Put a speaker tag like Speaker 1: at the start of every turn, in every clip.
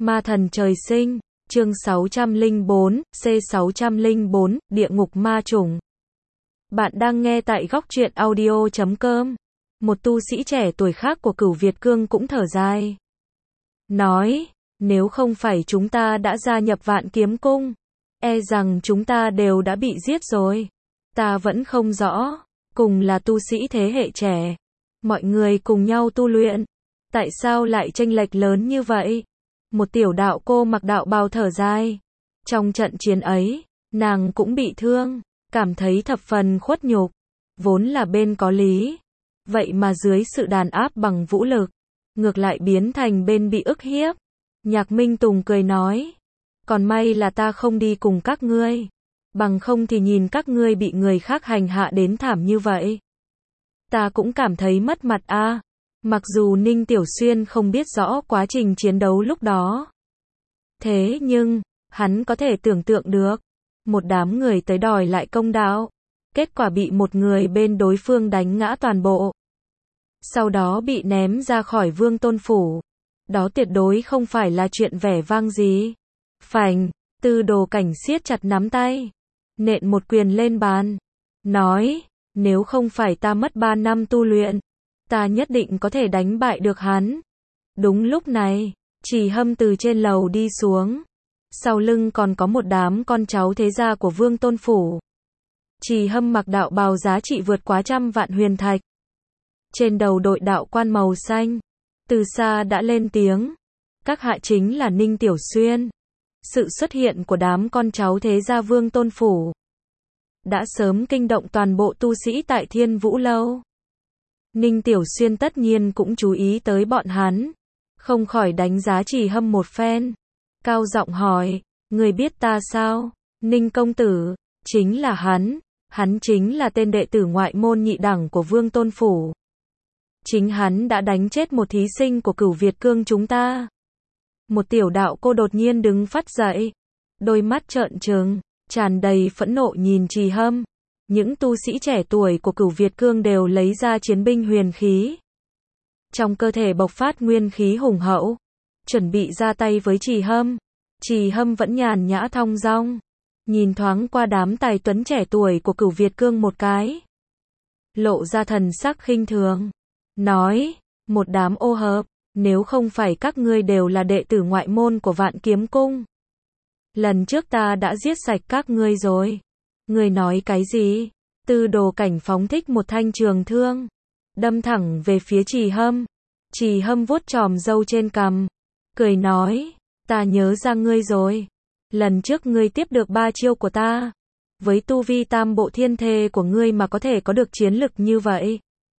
Speaker 1: Ma thần trời sinh, chương 604, C604, địa ngục ma chủng. Bạn đang nghe tại góc truyện audio.com. Một tu sĩ trẻ tuổi khác của Cửu Việt Cương cũng thở dài. Nói, nếu không phải chúng ta đã gia nhập Vạn Kiếm Cung, e rằng chúng ta đều đã bị giết rồi. Ta vẫn không rõ, cùng là tu sĩ thế hệ trẻ, mọi người cùng nhau tu luyện, tại sao lại chênh lệch lớn như vậy? Một tiểu đạo cô mặc đạo bào thở dài. Trong trận chiến ấy, nàng cũng bị thương, cảm thấy thập phần khuất nhục, vốn là bên có lý, vậy mà dưới sự đàn áp bằng vũ lực, ngược lại biến thành bên bị ức hiếp. Nhạc Minh Tùng cười nói, còn may là ta không đi cùng các ngươi, bằng không thì nhìn các ngươi bị người khác hành hạ đến thảm như vậy, ta cũng cảm thấy mất mặt a. Mặc dù Ninh Tiểu Xuyên không biết rõ quá trình chiến đấu lúc đó, thế nhưng, hắn có thể tưởng tượng được, một đám người tới đòi lại công đạo, kết quả bị một người bên đối phương đánh ngã toàn bộ, sau đó bị ném ra khỏi Vương Tôn Phủ. Đó tuyệt đối không phải là chuyện vẻ vang gì. Phành, Tư Đồ Cảnh siết chặt nắm tay, nện một quyền lên bàn, nói, nếu không phải ta mất 3 năm tu luyện, ta nhất định có thể đánh bại được hắn. Đúng lúc này, Trì Hâm từ trên lầu đi xuống, sau lưng còn có một đám con cháu thế gia của Vương Tôn Phủ. Trì Hâm mặc đạo bào giá trị vượt quá 100 vạn huyền thạch, trên đầu đội đạo quan màu xanh, từ xa đã lên tiếng, các hạ chính là Ninh Tiểu Xuyên. Sự xuất hiện của đám con cháu thế gia Vương Tôn Phủ đã sớm kinh động toàn bộ tu sĩ tại Thiên Vũ Lâu. Ninh Tiểu Xuyên tất nhiên cũng chú ý tới bọn hắn, không khỏi đánh giá Trì Hâm một phen, cao giọng hỏi, người biết ta sao? Ninh công tử, chính là hắn chính là tên đệ tử ngoại môn nhị đẳng của Vương Tôn Phủ. Chính hắn đã đánh chết một thí sinh của Cửu Việt Cương chúng ta. Một tiểu đạo cô đột nhiên đứng phắt dậy, đôi mắt trợn trừng, tràn đầy phẫn nộ nhìn Trì Hâm. Những tu sĩ trẻ tuổi của Cửu Việt Cương đều lấy ra chiến binh huyền khí, trong cơ thể bộc phát nguyên khí hùng hậu, chuẩn bị ra tay với Trì Hâm. Trì Hâm vẫn nhàn nhã thong dong, nhìn thoáng qua đám tài tuấn trẻ tuổi của Cửu Việt Cương một cái, lộ ra thần sắc khinh thường, nói, một đám ô hợp, nếu không phải các ngươi đều là đệ tử ngoại môn của Vạn Kiếm Cung, lần trước ta đã giết sạch các ngươi rồi. Ngươi nói cái gì? Tư Đồ Cảnh phóng thích một thanh trường thương, đâm thẳng về phía Trì Hâm. Trì Hâm vuốt chòm râu trên cằm, cười nói, ta nhớ ra ngươi rồi. Lần trước ngươi tiếp được 3 chiêu của ta, với tu vi tam bộ thiên thê của ngươi mà có thể có được chiến lực như vậy,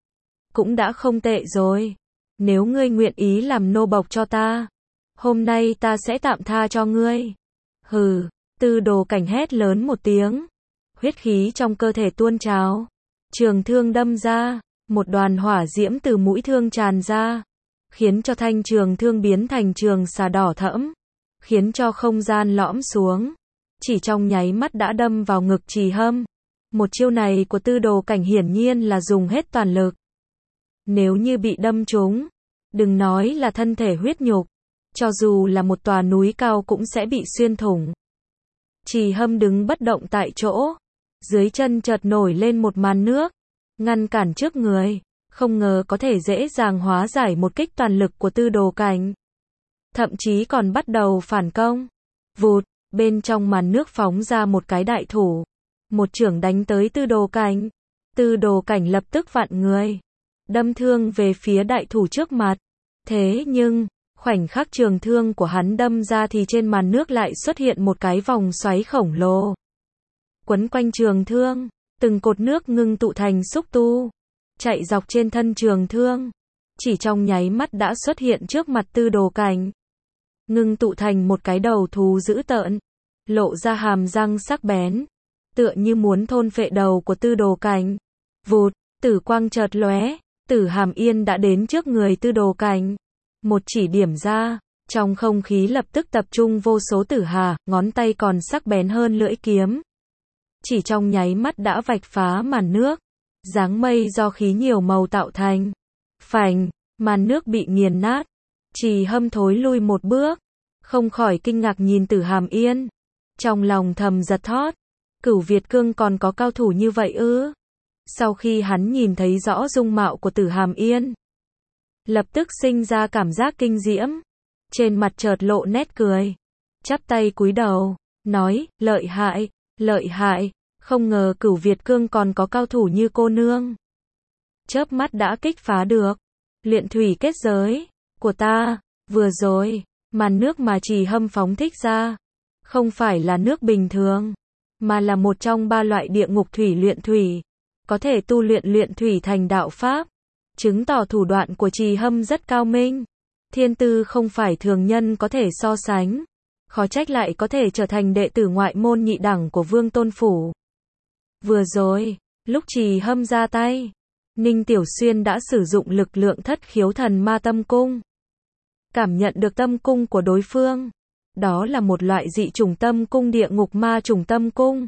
Speaker 1: cũng đã không tệ rồi. Nếu ngươi nguyện ý làm nô bộc cho ta, hôm nay ta sẽ tạm tha cho ngươi. Hừ, Tư Đồ Cảnh hét lớn một tiếng, huyết khí trong cơ thể tuôn trào, trường thương đâm ra, một đoàn hỏa diễm từ mũi thương tràn ra, khiến cho thanh trường thương biến thành trường xà đỏ thẫm, khiến cho không gian lõm xuống, chỉ trong nháy mắt đã đâm vào ngực Trì Hâm. Một chiêu này của Tư Đồ Cảnh hiển nhiên là dùng hết toàn lực. Nếu như bị đâm trúng, đừng nói là thân thể huyết nhục, cho dù là một tòa núi cao cũng sẽ bị xuyên thủng. Trì Hâm đứng bất động tại chỗ, dưới chân chợt nổi lên một màn nước, ngăn cản trước người, không ngờ có thể dễ dàng hóa giải một kích toàn lực của Tư Đồ Cảnh. Thậm chí còn bắt đầu phản công. Vụt, bên trong màn nước phóng ra một cái đại thủ, một chưởng đánh tới Tư Đồ Cảnh. Tư Đồ Cảnh lập tức vặn người, đâm thương về phía đại thủ trước mặt. Thế nhưng, khoảnh khắc trường thương của hắn đâm ra thì trên màn nước lại xuất hiện một cái vòng xoáy khổng lồ. Quấn quanh trường thương, từng cột nước ngưng tụ thành xúc tu, chạy dọc trên thân trường thương, chỉ trong nháy mắt đã xuất hiện trước mặt Tư Đồ Cảnh. Ngưng tụ thành một cái đầu thú dữ tợn, lộ ra hàm răng sắc bén, tựa như muốn thôn phệ đầu của Tư Đồ Cảnh. Vụt, tử quang chợt lóe, Tử Hàm Yên đã đến trước người Tư Đồ Cảnh. Một chỉ điểm ra, trong không khí lập tức tập trung vô số tử hà, ngón tay còn sắc bén hơn lưỡi kiếm. Chỉ trong nháy mắt đã vạch phá màn nước, dáng mây do khí nhiều màu tạo thành. Phành, màn nước bị nghiền nát, Trì Hâm thối lui một bước, không khỏi kinh ngạc nhìn Tử Hàm Yên. Trong lòng thầm giật thót, Cửu Việt Cương còn có cao thủ như vậy ư? Sau khi hắn nhìn thấy rõ dung mạo của Tử Hàm Yên, lập tức sinh ra cảm giác kinh diễm, trên mặt chợt lộ nét cười, chắp tay cúi đầu, nói, lợi hại, không ngờ Cửu Việt Cương còn có cao thủ như cô nương. Chớp mắt đã kích phá được luyện thủy kết giới của ta. Vừa rồi, màn nước mà Trì Hâm phóng thích ra, không phải là nước bình thường, mà là một trong 3 loại địa ngục thủy luyện thủy, có thể tu luyện thủy thành đạo pháp, chứng tỏ thủ đoạn của Trì Hâm rất cao minh, thiên tư không phải thường nhân có thể so sánh, khó trách lại có thể trở thành đệ tử ngoại môn nhị đẳng của Vương Tôn Phủ. Vừa rồi, lúc Trì Hâm ra tay, Ninh Tiểu Xuyên đã sử dụng lực lượng Thất Khiếu Thần Ma Tâm Cung, cảm nhận được tâm cung của đối phương. Đó là một loại dị chủng tâm cung, địa ngục ma chủng tâm cung.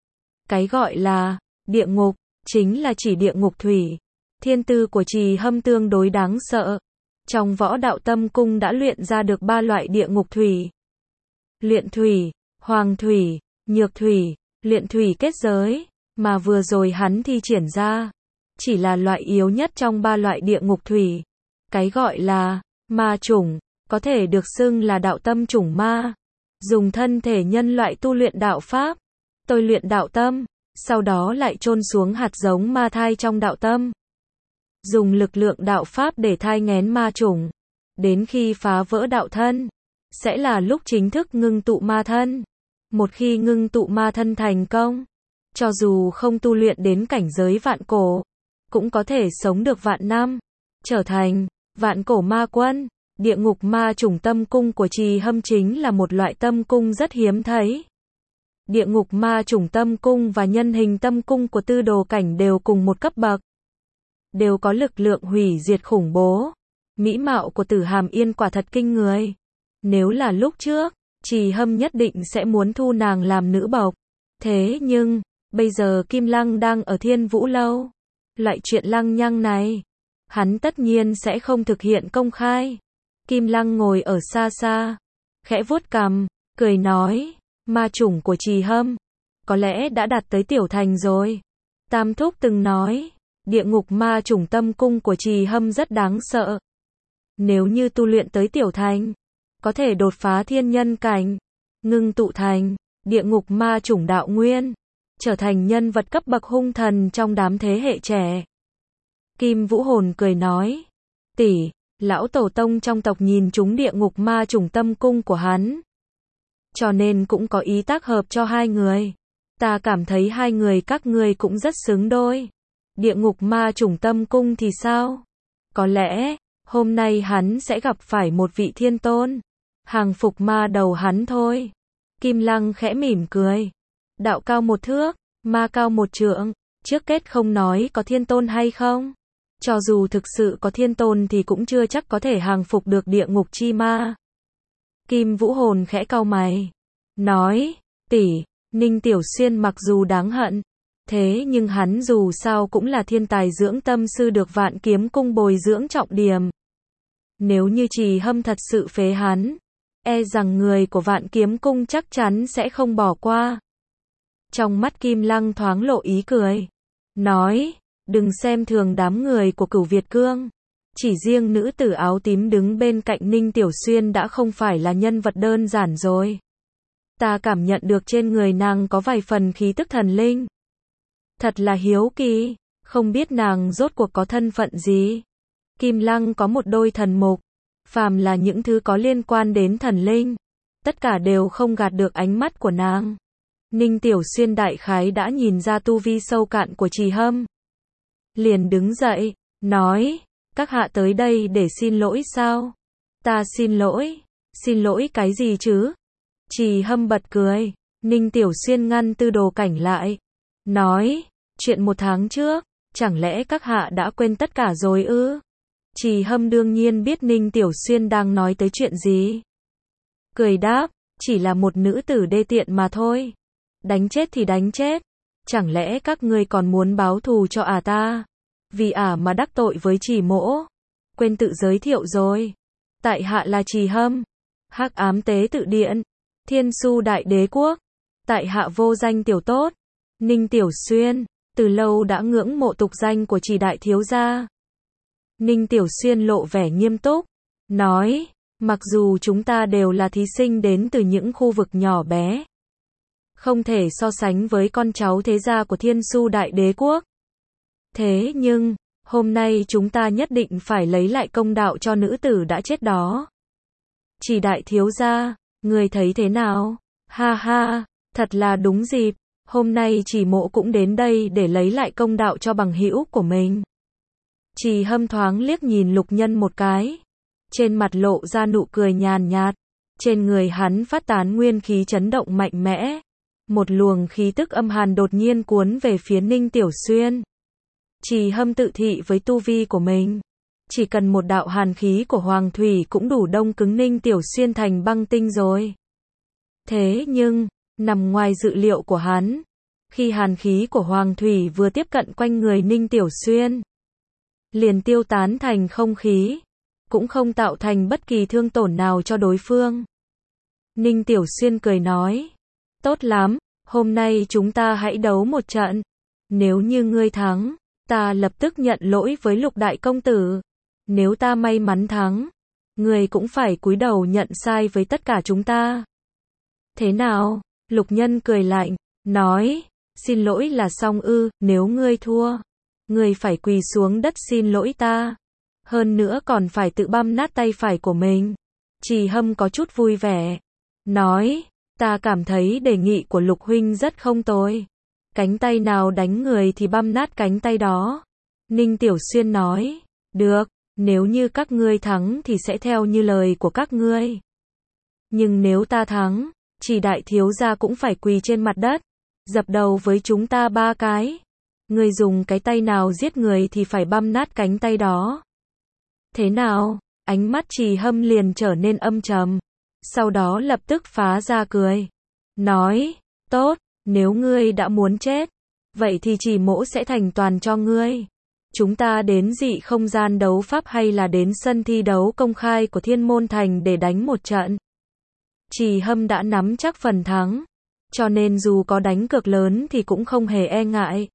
Speaker 1: Cái gọi là địa ngục, chính là chỉ địa ngục thủy. Thiên tư của Trì Hâm tương đối đáng sợ. Trong võ đạo tâm cung đã luyện ra được 3 loại địa ngục thủy. Luyện thủy, hoàng thủy, nhược thủy, luyện thủy kết giới, mà vừa rồi hắn thi triển ra, chỉ là loại yếu nhất trong 3 loại địa ngục thủy. Cái gọi là ma chủng, có thể được xưng là đạo tâm chủng ma. Dùng thân thể nhân loại tu luyện đạo pháp, tôi luyện đạo tâm, sau đó lại chôn xuống hạt giống ma thai trong đạo tâm. Dùng lực lượng đạo pháp để thai nghén ma chủng, đến khi phá vỡ đạo thân, sẽ là lúc chính thức ngưng tụ ma thân. Một khi ngưng tụ ma thân thành công, cho dù không tu luyện đến cảnh giới vạn cổ, cũng có thể sống được vạn năm, trở thành vạn cổ ma quân. Địa ngục ma chủng tâm cung của Trì Hâm chính là một loại tâm cung rất hiếm thấy. Địa ngục ma chủng tâm cung và nhân hình tâm cung của Tư Đồ Cảnh đều cùng một cấp bậc, đều có lực lượng hủy diệt khủng bố. Mỹ mạo của Tử Hàm Yên quả thật kinh người. Nếu là lúc trước, Trì Hâm nhất định sẽ muốn thu nàng làm nữ bộc. Thế nhưng, bây giờ Kim Lăng đang ở Thiên Vũ Lâu. Loại chuyện lăng nhăng này, hắn tất nhiên sẽ không thực hiện công khai. Kim Lăng ngồi ở xa xa, khẽ vuốt cằm, cười nói, ma chủng của Trì Hâm, có lẽ đã đạt tới tiểu thành rồi. Tam Thúc từng nói, địa ngục ma chủng tâm cung của Trì Hâm rất đáng sợ. Nếu như tu luyện tới tiểu thành, có thể đột phá thiên nhân cảnh, ngưng tụ thành địa ngục ma chủng đạo nguyên, trở thành nhân vật cấp bậc hung thần trong đám thế hệ trẻ. Kim Vũ Hồn cười nói, tỷ, lão tổ tông trong tộc nhìn trúng địa ngục ma chủng tâm cung của hắn, cho nên cũng có ý tác hợp cho hai người. Ta cảm thấy hai người các ngươi cũng rất xứng đôi. Địa ngục ma chủng tâm cung thì sao? Có lẽ, hôm nay hắn sẽ gặp phải một vị thiên tôn, hàng phục ma đầu hắn thôi. Kim Lăng khẽ mỉm cười. Đạo cao 1 thước, ma cao 1 trượng, trước kết không nói có thiên tôn hay không. Cho dù thực sự có thiên tôn thì cũng chưa chắc có thể hàng phục được địa ngục chi ma. Kim Vũ Hồn khẽ cau mày, nói, tỷ, Ninh Tiểu Xuyên mặc dù đáng hận, thế nhưng hắn dù sao cũng là thiên tài dưỡng tâm sư được Vạn Kiếm Cung bồi dưỡng trọng điểm. Nếu như Trì Hâm thật sự phế hắn, e rằng người của Vạn Kiếm Cung chắc chắn sẽ không bỏ qua. Trong mắt Kim Lăng thoáng lộ ý cười, nói, đừng xem thường đám người của Cửu Việt Cương. Chỉ riêng nữ tử áo tím đứng bên cạnh Ninh Tiểu Xuyên đã không phải là nhân vật đơn giản rồi. Ta cảm nhận được trên người nàng có vài phần khí tức thần linh. Thật là hiếu kỳ, không biết nàng rốt cuộc có thân phận gì. Kim Lăng có một đôi thần mục, phàm là những thứ có liên quan đến thần linh, tất cả đều không gạt được ánh mắt của nàng. Ninh Tiểu Xuyên đại khái đã nhìn ra tu vi sâu cạn của Trì Hâm. Liền đứng dậy, nói, các hạ tới đây để xin lỗi sao? Ta xin lỗi cái gì chứ? Trì Hâm bật cười, Ninh Tiểu Xuyên ngăn Tư Đồ Cảnh lại, nói, chuyện 1 tháng trước, chẳng lẽ các hạ đã quên tất cả rồi ư? Trì Hâm đương nhiên biết Ninh Tiểu Xuyên đang nói tới chuyện gì. Cười đáp, chỉ là một nữ tử đê tiện mà thôi. Đánh chết thì đánh chết, chẳng lẽ các ngươi còn muốn báo thù cho ta? Vì mà đắc tội với Trì mỗ, quên tự giới thiệu rồi. Tại hạ là Trì Hâm, Hắc ám tế tự điện, Thiên Su Đại Đế Quốc, tại hạ vô danh tiểu tốt, Ninh Tiểu Xuyên, từ lâu đã ngưỡng mộ tục danh của Trì đại thiếu gia. Ninh Tiểu Xuyên lộ vẻ nghiêm túc, nói, mặc dù chúng ta đều là thí sinh đến từ những khu vực nhỏ bé, không thể so sánh với con cháu thế gia của Thiên Su Đại Đế Quốc. Thế nhưng, hôm nay chúng ta nhất định phải lấy lại công đạo cho nữ tử đã chết đó. Trì đại thiếu gia, người thấy thế nào? Ha ha, thật là đúng dịp, hôm nay Trì mộ cũng đến đây để lấy lại công đạo cho bằng hữu của mình. Trì Hâm thoáng liếc nhìn Lục Nhân một cái, trên mặt lộ ra nụ cười nhàn nhạt, trên người hắn phát tán nguyên khí chấn động mạnh mẽ, một luồng khí tức âm hàn đột nhiên cuốn về phía Ninh Tiểu Xuyên. Trì Hâm tự thị với tu vi của mình, chỉ cần một đạo hàn khí của Hoàng Thủy cũng đủ đông cứng Ninh Tiểu Xuyên thành băng tinh rồi. Thế nhưng, nằm ngoài dự liệu của hắn, khi hàn khí của Hoàng Thủy vừa tiếp cận quanh người Ninh Tiểu Xuyên, liền tiêu tán thành không khí, cũng không tạo thành bất kỳ thương tổn nào cho đối phương. Ninh Tiểu Xuyên cười nói, tốt lắm, hôm nay chúng ta hãy đấu một trận, nếu như ngươi thắng, ta lập tức nhận lỗi với Lục đại công tử, nếu ta may mắn thắng, ngươi cũng phải cúi đầu nhận sai với tất cả chúng ta. Thế nào? Lục Nhân cười lạnh, nói, xin lỗi là xong ư? Nếu ngươi thua, ngươi phải quỳ xuống đất xin lỗi ta, hơn nữa còn phải tự băm nát tay phải của mình. Trì Hâm có chút vui vẻ, nói, ta cảm thấy đề nghị của Lục huynh rất không tồi, cánh tay nào đánh người thì băm nát cánh tay đó. Ninh Tiểu Xuyên nói, được, nếu như các ngươi thắng thì sẽ theo như lời của các ngươi. Nhưng nếu ta thắng, Trì đại thiếu gia cũng phải quỳ trên mặt đất, dập đầu với chúng ta 3 cái. Ngươi dùng cái tay nào giết người thì phải băm nát cánh tay đó. Thế nào? Ánh mắt Trì Hâm liền trở nên âm trầm, sau đó lập tức phá ra cười, nói, tốt, nếu ngươi đã muốn chết, vậy thì Trì mỗ sẽ thành toàn cho ngươi. Chúng ta đến dị không gian đấu pháp hay là đến sân thi đấu công khai của Thiên Môn Thành để đánh một trận? Trì Hâm đã nắm chắc phần thắng, cho nên dù có đánh cược lớn thì cũng không hề e ngại.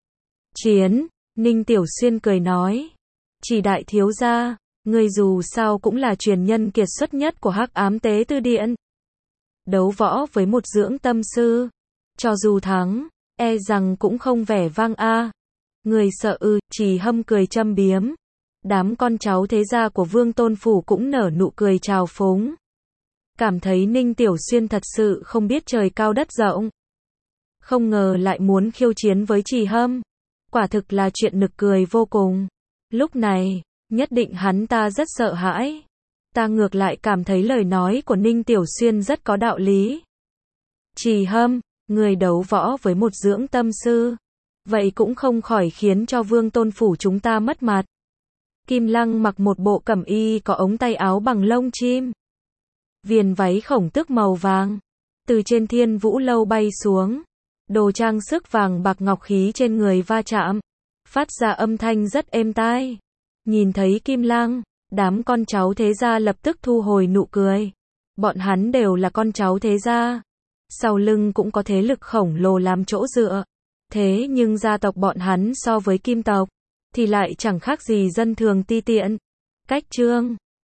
Speaker 1: Chiến, Ninh Tiểu Xuyên cười nói, Trì đại thiếu gia, ngươi dù sao cũng là truyền nhân kiệt xuất nhất của Hắc ám tế tư điện. Đấu võ với một dưỡng tâm sư, cho dù thắng, e rằng cũng không vẻ vang a. Người sợ ư? Trì Hâm cười châm biếm. Đám con cháu thế gia của Vương Tôn Phủ cũng nở nụ cười trào phúng, cảm thấy Ninh Tiểu Xuyên thật sự không biết trời cao đất rộng. Không ngờ lại muốn khiêu chiến với Trì Hâm, quả thực là chuyện nực cười vô cùng. Lúc này, nhất định hắn ta rất sợ hãi. Ta ngược lại cảm thấy lời nói của Ninh Tiểu Xuyên rất có đạo lý. Trì Hâm, người đấu võ với một dưỡng tâm sư, vậy cũng không khỏi khiến cho Vương Tôn Phủ chúng ta mất mặt. Kim Lăng mặc một bộ cẩm y có ống tay áo bằng lông chim, viền váy khổng tước màu vàng, từ trên Thiên Vũ lâu bay xuống, đồ trang sức vàng bạc ngọc khí trên người va chạm, phát ra âm thanh rất êm tai. Nhìn thấy Kim Lăng, đám con cháu thế gia lập tức thu hồi nụ cười. Bọn hắn đều là con cháu thế gia, sau lưng cũng có thế lực khổng lồ làm chỗ dựa. Thế nhưng gia tộc bọn hắn so với Kim tộc thì lại chẳng khác gì dân thường ti tiện. Cách chương